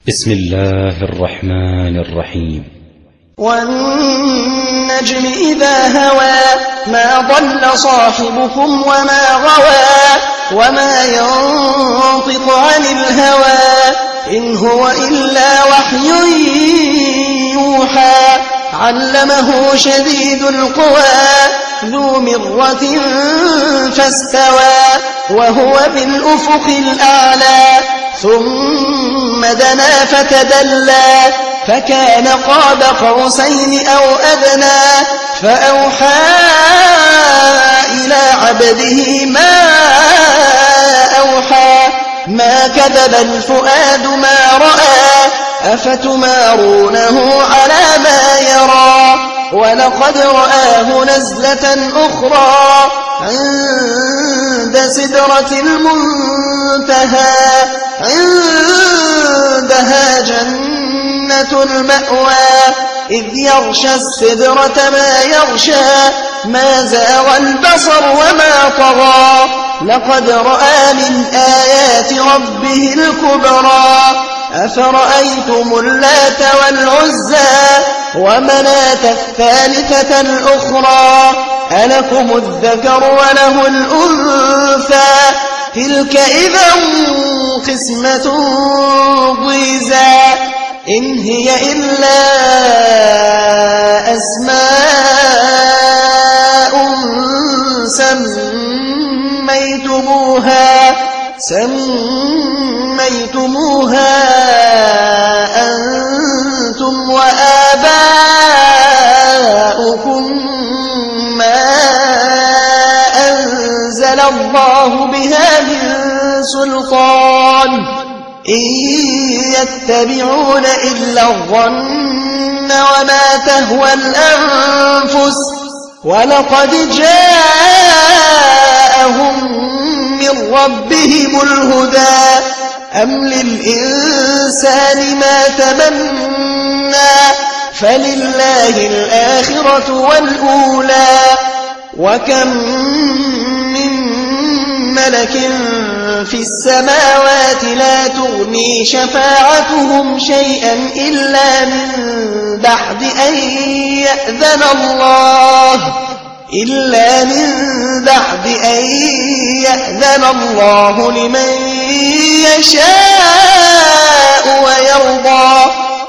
بسم الله الرحمن الرحيم. والنجم إذا هوى ما ضل صاحبكم وما غوى وما ينطق عن الهوى إن هو إلا وحي يوحى علمه شديد القوى ذو مرة فاستوى وهو بالأفق الأعلى ثم دنا فتدلى فكان قاب قوسين أو أدنى فأوحى إلى عبده ما أوحى ما كذب الفؤاد ما رأى أفتمارونه على ما يرى ولقد رآه نزلة أخرى عند سدرة المنتهى عندها جنة المأوى إذ يغشى السدرة ما يغشى ما زاغ البصر وما طغى لقد رأى من آيات ربه الكبرى أفرأيتم اللات والعزى ومناة الثالثة الأخرى ألكم الذكر وله الأنثى تلك إذا قسمة ضيزى إن هي إلا أسماء سميتموها أنتم وآباؤكم ما أنزل الله بها من سلطان إن يتبعون إلا الظن وما تهوى الأنفس ولقد جاءهم من ربهم الهدى أم للإنسان ما تمنى فلله الآخرة والأولى وكم من ملك في السماوات لا تغني شفاعتهم شيئا إلا من بعد أن يأذن الله لمن يشاء ويرضى